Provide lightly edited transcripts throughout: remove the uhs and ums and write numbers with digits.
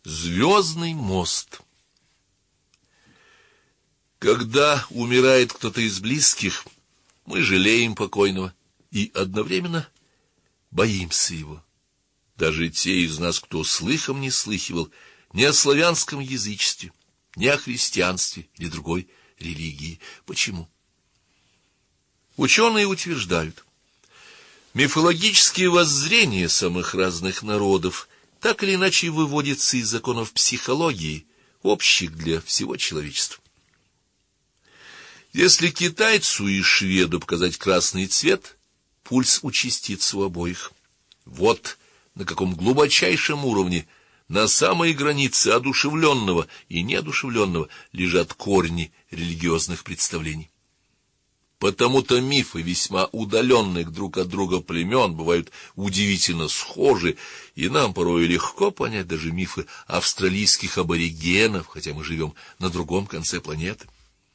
Звездный мост. Когда умирает кто-то из близких, мы жалеем покойного и одновременно боимся его. Даже те из нас, кто слыхом не слыхивал ни о славянском язычестве, ни о христианстве или другой религии. Почему? Ученые утверждают, мифологические воззрения самых разных народов так или иначе выводятся из законов психологии, общих для всего человечества. Если китайцу и шведу показать красный цвет, пульс участится у обоих. Вот на каком глубочайшем уровне, на самой границе одушевленного и неодушевленного, лежат корни религиозных представлений. Потому-то мифы весьма удаленных друг от друга племен бывают удивительно схожи, и нам порой легко понять даже мифы австралийских аборигенов, хотя мы живем на другом конце планеты.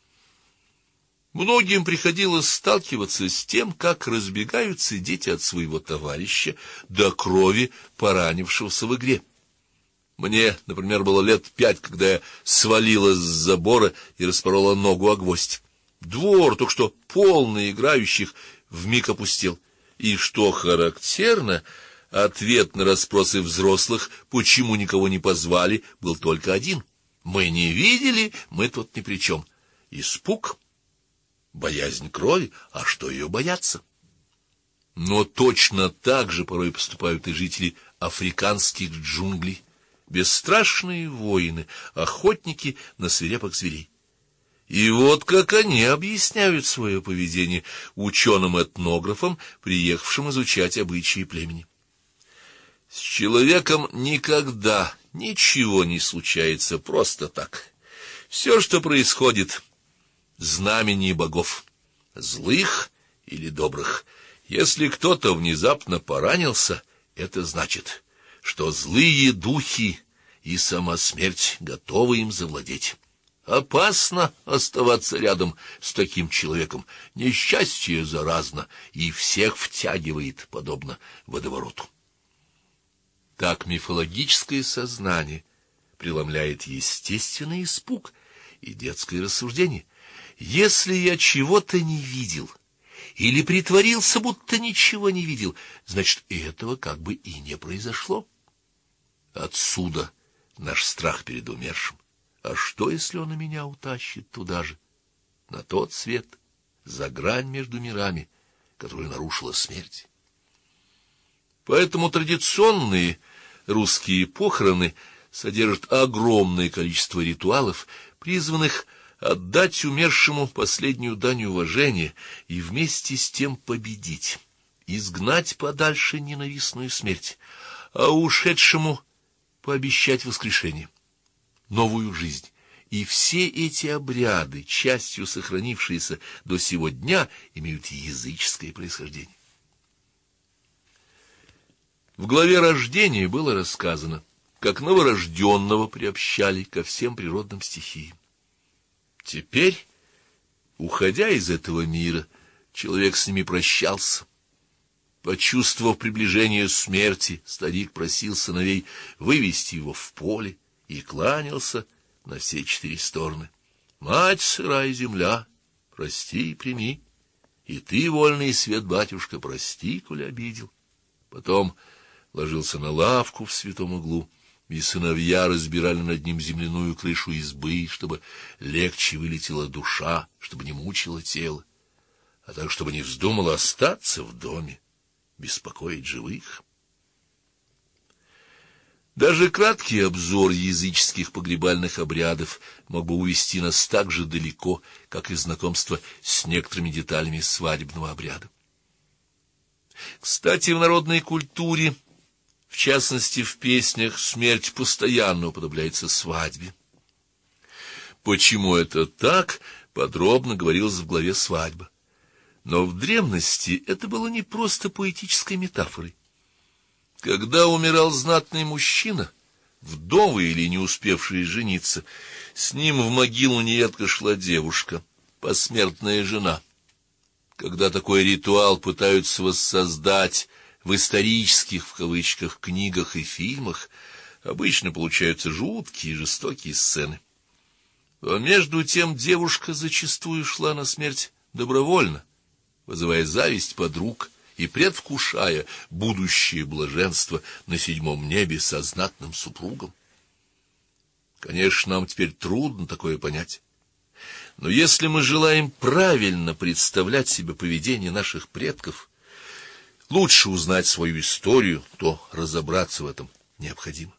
Многим приходилось сталкиваться с тем, как разбегаются дети от своего товарища до крови поранившегося в игре. Мне, например, было лет 5, когда я свалилась с забора и распорола ногу о гвоздь. Двор, только что полный играющих, вмиг опустел. И что характерно, ответ на расспросы взрослых, почему никого не позвали, был только один: мы не видели, мы тут ни при чем. Испуг, боязнь крови, а что ее бояться? Но точно так же порой поступают и жители африканских джунглей, бесстрашные воины, охотники на свирепых зверей. И вот как они объясняют свое поведение ученым-этнографам, приехавшим изучать обычаи племени. С человеком никогда ничего не случается просто так. Все, что происходит, знамение богов, злых или добрых. Если кто-то внезапно поранился, это значит, что злые духи и сама смерть готовы им завладеть. Опасно оставаться рядом с таким человеком. Несчастье заразно и всех втягивает, подобно водовороту. Так мифологическое сознание преломляет естественный испуг и детское рассуждение. Если я чего-то не видел или притворился, будто ничего не видел, значит, этого как бы и не произошло. Отсюда наш страх перед умершим. А что, если он и меня утащит туда же, на тот свет, за грань между мирами, которую нарушила смерть? Поэтому традиционные русские похороны содержат огромное количество ритуалов, призванных отдать умершему последнюю дань уважения и вместе с тем победить, изгнать подальше ненавистную смерть, а ушедшему пообещать воскрешение, новую жизнь. И все эти обряды, частью сохранившиеся до сего дня, имеют языческое происхождение. В главе рождения было рассказано, как новорожденного приобщали ко всем природным стихиям. Теперь, уходя из этого мира, человек с ними прощался. Почувствовав приближение смерти, старик просил сыновей вывести его в поле и кланялся на все 4 стороны. «Мать сырая земля, прости и прими, и ты, вольный свет, батюшка, прости, коли обидел». Потом ложился на лавку в святом углу, и сыновья разбирали над ним земляную крышу избы, чтобы легче вылетела душа, чтобы не мучило тело, а так, чтобы не вздумало остаться в доме, беспокоить живых. Даже краткий обзор языческих погребальных обрядов мог бы увести нас так же далеко, как и знакомство с некоторыми деталями свадебного обряда. Кстати, в народной культуре, в частности в песнях, смерть постоянно уподобляется свадьбе. Почему это так, подробно говорилось в главе «Свадьба». Но в древности это было не просто поэтической метафорой. Когда умирал знатный мужчина, вдовый или не успевший жениться, с ним в могилу нередко шла девушка, посмертная жена. Когда такой ритуал пытаются воссоздать в исторических, в кавычках, книгах и фильмах, обычно получаются жуткие и жестокие сцены. А между тем девушка зачастую шла на смерть добровольно, вызывая зависть подруг и предвкушая будущее блаженство на седьмом небе со знатным супругом. Конечно, нам теперь трудно такое понять. Но если мы желаем правильно представлять себе поведение наших предков, лучше узнать свою историю, то разобраться в этом необходимо.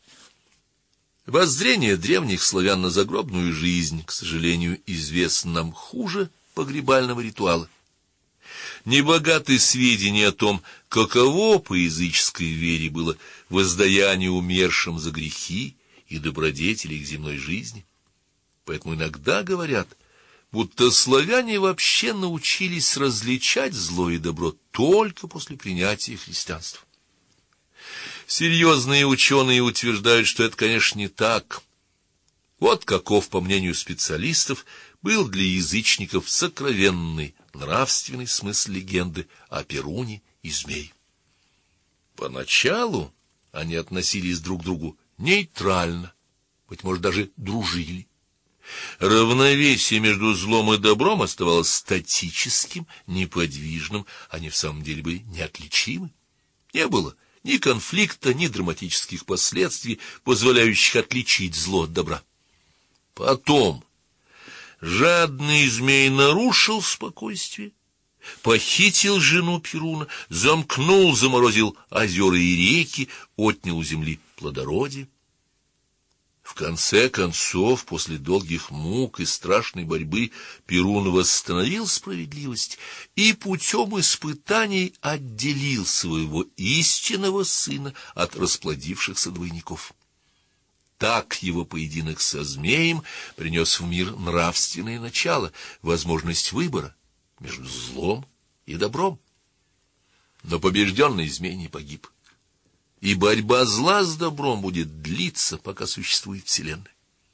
Воззрение древних славян на загробную жизнь, к сожалению, известно нам хуже погребального ритуала. Небогаты сведения о том, каково по языческой вере было воздаяние умершим за грехи и добродетели их земной жизни. Поэтому иногда говорят, будто славяне вообще научились различать зло и добро только после принятия христианства. Серьезные ученые утверждают, что это, конечно, не так. Вот каков, по мнению специалистов, был для язычников сокровенный нравственный смысл легенды о Перуне и змее. Поначалу они относились друг к другу нейтрально, быть может, даже дружили. Равновесие между злом и добром оставалось статическим, неподвижным, они в самом деле были неотличимы. Не было ни конфликта, ни драматических последствий, позволяющих отличить зло от добра. Потом жадный змей нарушил спокойствие, похитил жену Перуна, замкнул, заморозил озера и реки, отнял у земли плодородие. В конце концов, после долгих мук и страшной борьбы, Перун восстановил справедливость и путем испытаний отделил своего истинного сына от расплодившихся двойников. Так его поединок со змеем принес в мир нравственное начало, возможность выбора между злом и добром. Но побежденный змей не погиб. И борьба зла с добром будет длиться, пока существует Вселенная.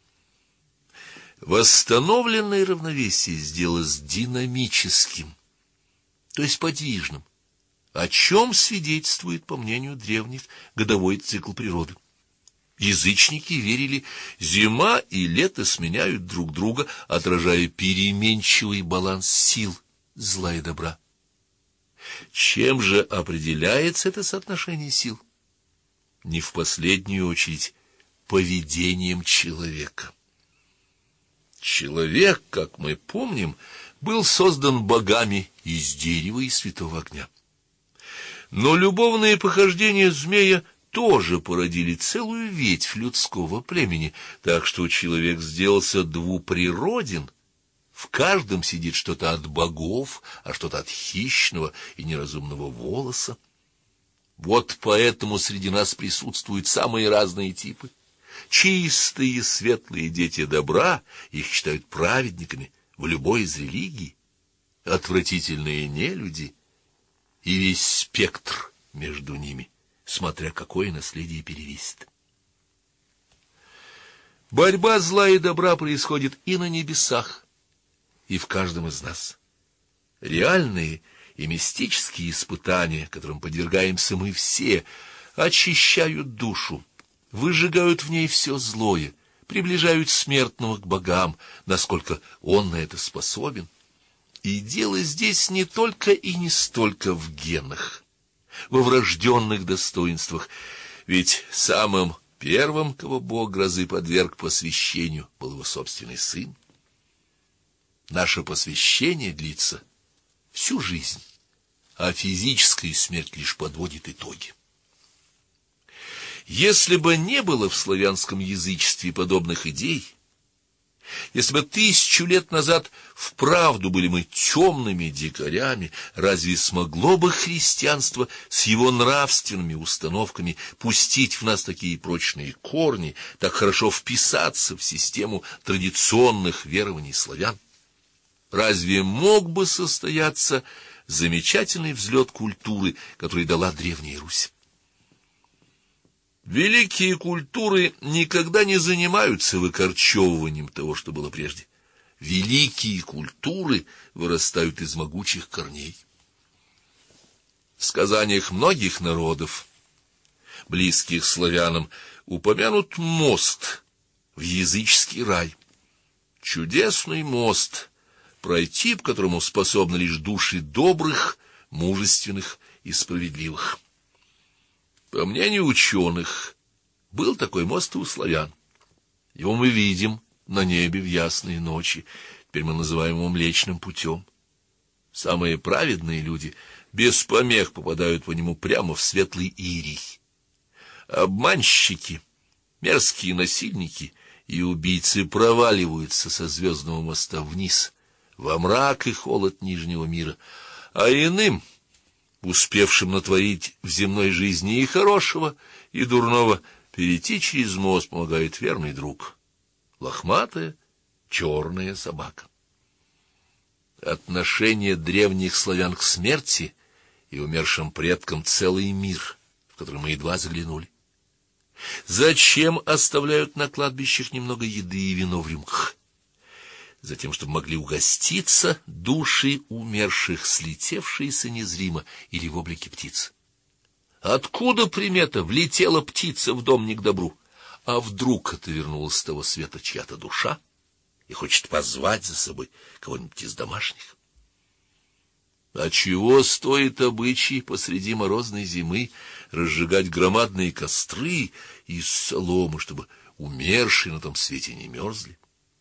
Восстановленное равновесие сделалось динамическим, то есть подвижным, о чем свидетельствует, по мнению древних, годовой цикл природы. Язычники верили, зима и лето сменяют друг друга, отражая переменчивый баланс сил зла и добра. Чем же определяется это соотношение сил? Не в последнюю очередь поведением человека. Человек, как мы помним, был создан богами из дерева и святого огня. Но любовные похождения змея тоже породили целую ветвь людского племени, так что человек сделался двуприроден. В каждом сидит что-то от богов, а что-то от хищного и неразумного волоса. Вот поэтому среди нас присутствуют самые разные типы. Чистые, светлые дети добра, их считают праведниками в любой из религий. Отвратительные нелюди и весь спектр между ними, смотря какое наследие перевесит. Борьба зла и добра происходит и на небесах, и в каждом из нас. Реальные и мистические испытания, которым подвергаемся мы все, очищают душу, выжигают в ней все злое, приближают смертного к богам, насколько он на это способен. И дело здесь не только и не столько в генах, во врожденных достоинствах, ведь самым первым, кого Бог грозы подверг посвящению, был его собственный сын. Наше посвящение длится всю жизнь, а физическая смерть лишь подводит итоги. Если бы не было в славянском язычестве подобных идей, если бы 1000 лет назад вправду были мы темными дикарями, разве смогло бы христианство с его нравственными установками пустить в нас такие прочные корни, так хорошо вписаться в систему традиционных верований славян? Разве мог бы состояться замечательный взлет культуры, который дала Древняя Русь? Великие культуры никогда не занимаются выкорчевыванием того, что было прежде. Великие культуры вырастают из могучих корней. В сказаниях многих народов, близких славянам, упомянут мост в языческий рай. Чудесный мост, пройти по которому способны лишь души добрых, мужественных и справедливых. По мнению ученых, был такой мост и у славян. Его мы видим на небе в ясные ночи, теперь мы называем его Млечным путем. Самые праведные люди без помех попадают по нему прямо в светлый Ирий. Обманщики, мерзкие насильники и убийцы проваливаются со звездного моста вниз, во мрак и холод нижнего мира, а иным, успевшим натворить в земной жизни и хорошего, и дурного, перейти через мост помогает верный друг — лохматая черная собака. Отношение древних славян к смерти и умершим предкам — целый мир, в который мы едва заглянули. Зачем оставляют на кладбищах немного еды и вино в рюмках? Затем, чтобы могли угоститься души умерших, слетевшиеся незримо или в облике птиц. Откуда примета: влетела птица в дом не к добру? А вдруг это вернулась с того света чья-то душа и хочет позвать за собой кого-нибудь из домашних? А чего стоит обычай посреди морозной зимы разжигать громадные костры из соломы, чтобы умершие на том свете не мерзли?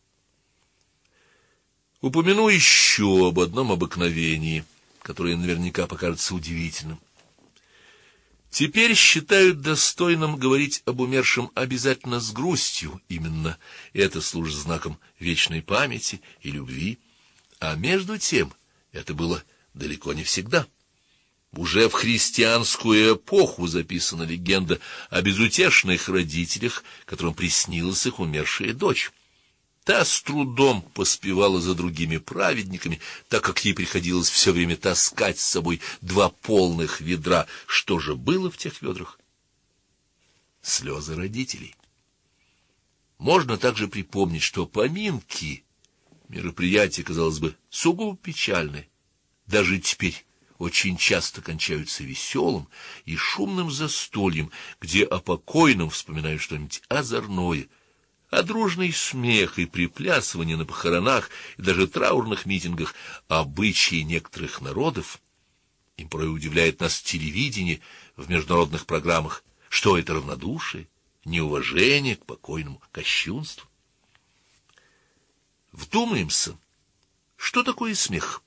Упомяну еще об одном обыкновении, которое наверняка покажется удивительным. Теперь считают достойным говорить об умершем обязательно с грустью, именно это служит знаком вечной памяти и любви, а между тем это было далеко не всегда. Уже в христианскую эпоху записана легенда о безутешных родителях, которым приснилась их умершая дочь. Та с трудом поспевала за другими праведниками, так как ей приходилось все время таскать с собой 2 полных ведра. Что же было в тех ведрах? Слезы родителей. Можно также припомнить, что поминки — мероприятие, казалось бы, сугубо печальное, даже теперь очень часто кончаются веселым и шумным застольем, где о покойном вспоминают что-нибудь озорное, а дружный смех и приплясывание на похоронах и даже траурных митингах — обычаи некоторых народов. Им порой удивляет нас телевидение в международных программах. Что это равнодушие, неуважение к покойному, кощунству? Вдумаемся, что такое смех?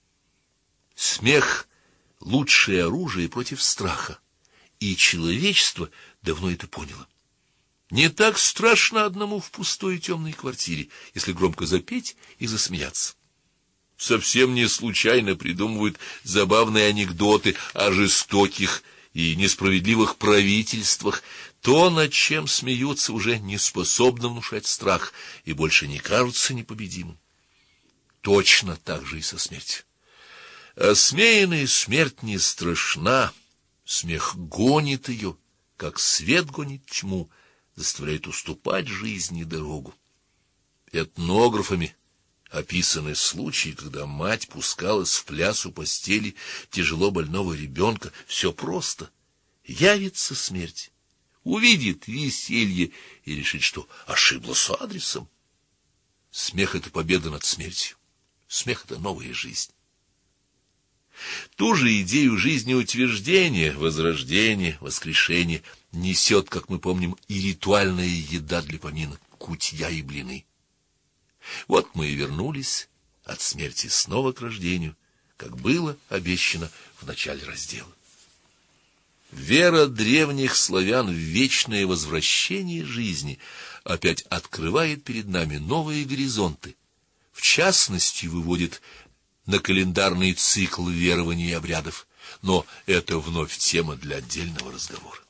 Смех — лучшее оружие против страха, и человечество давно это поняло. Не так страшно одному в пустой и темной квартире, если громко запеть и засмеяться. Совсем не случайно придумывают забавные анекдоты о жестоких и несправедливых правительствах. То, над чем смеются, уже не способно внушать страх и больше не кажется непобедимым. Точно так же и со смертью. Осмеянная смерть не страшна, смех гонит ее, как свет гонит тьму, заставляет уступать жизни дорогу. Этнографами описаны случаи, когда мать пускалась в пляс у постели тяжело больного ребенка. Все просто. Явится смерть, увидит веселье и решит, что ошиблась адресом. Смех — это победа над смертью. Смех — это новая жизнь. Ту же идею жизнеутверждения, возрождения, воскрешения несет, как мы помним, и ритуальная еда для поминок — кутья и блины. Вот мы и вернулись от смерти снова к рождению, как было обещано в начале раздела. Вера древних славян в вечное возвращение жизни опять открывает перед нами новые горизонты, в частности, выводит на календарный цикл верований и обрядов, но это вновь тема для отдельного разговора.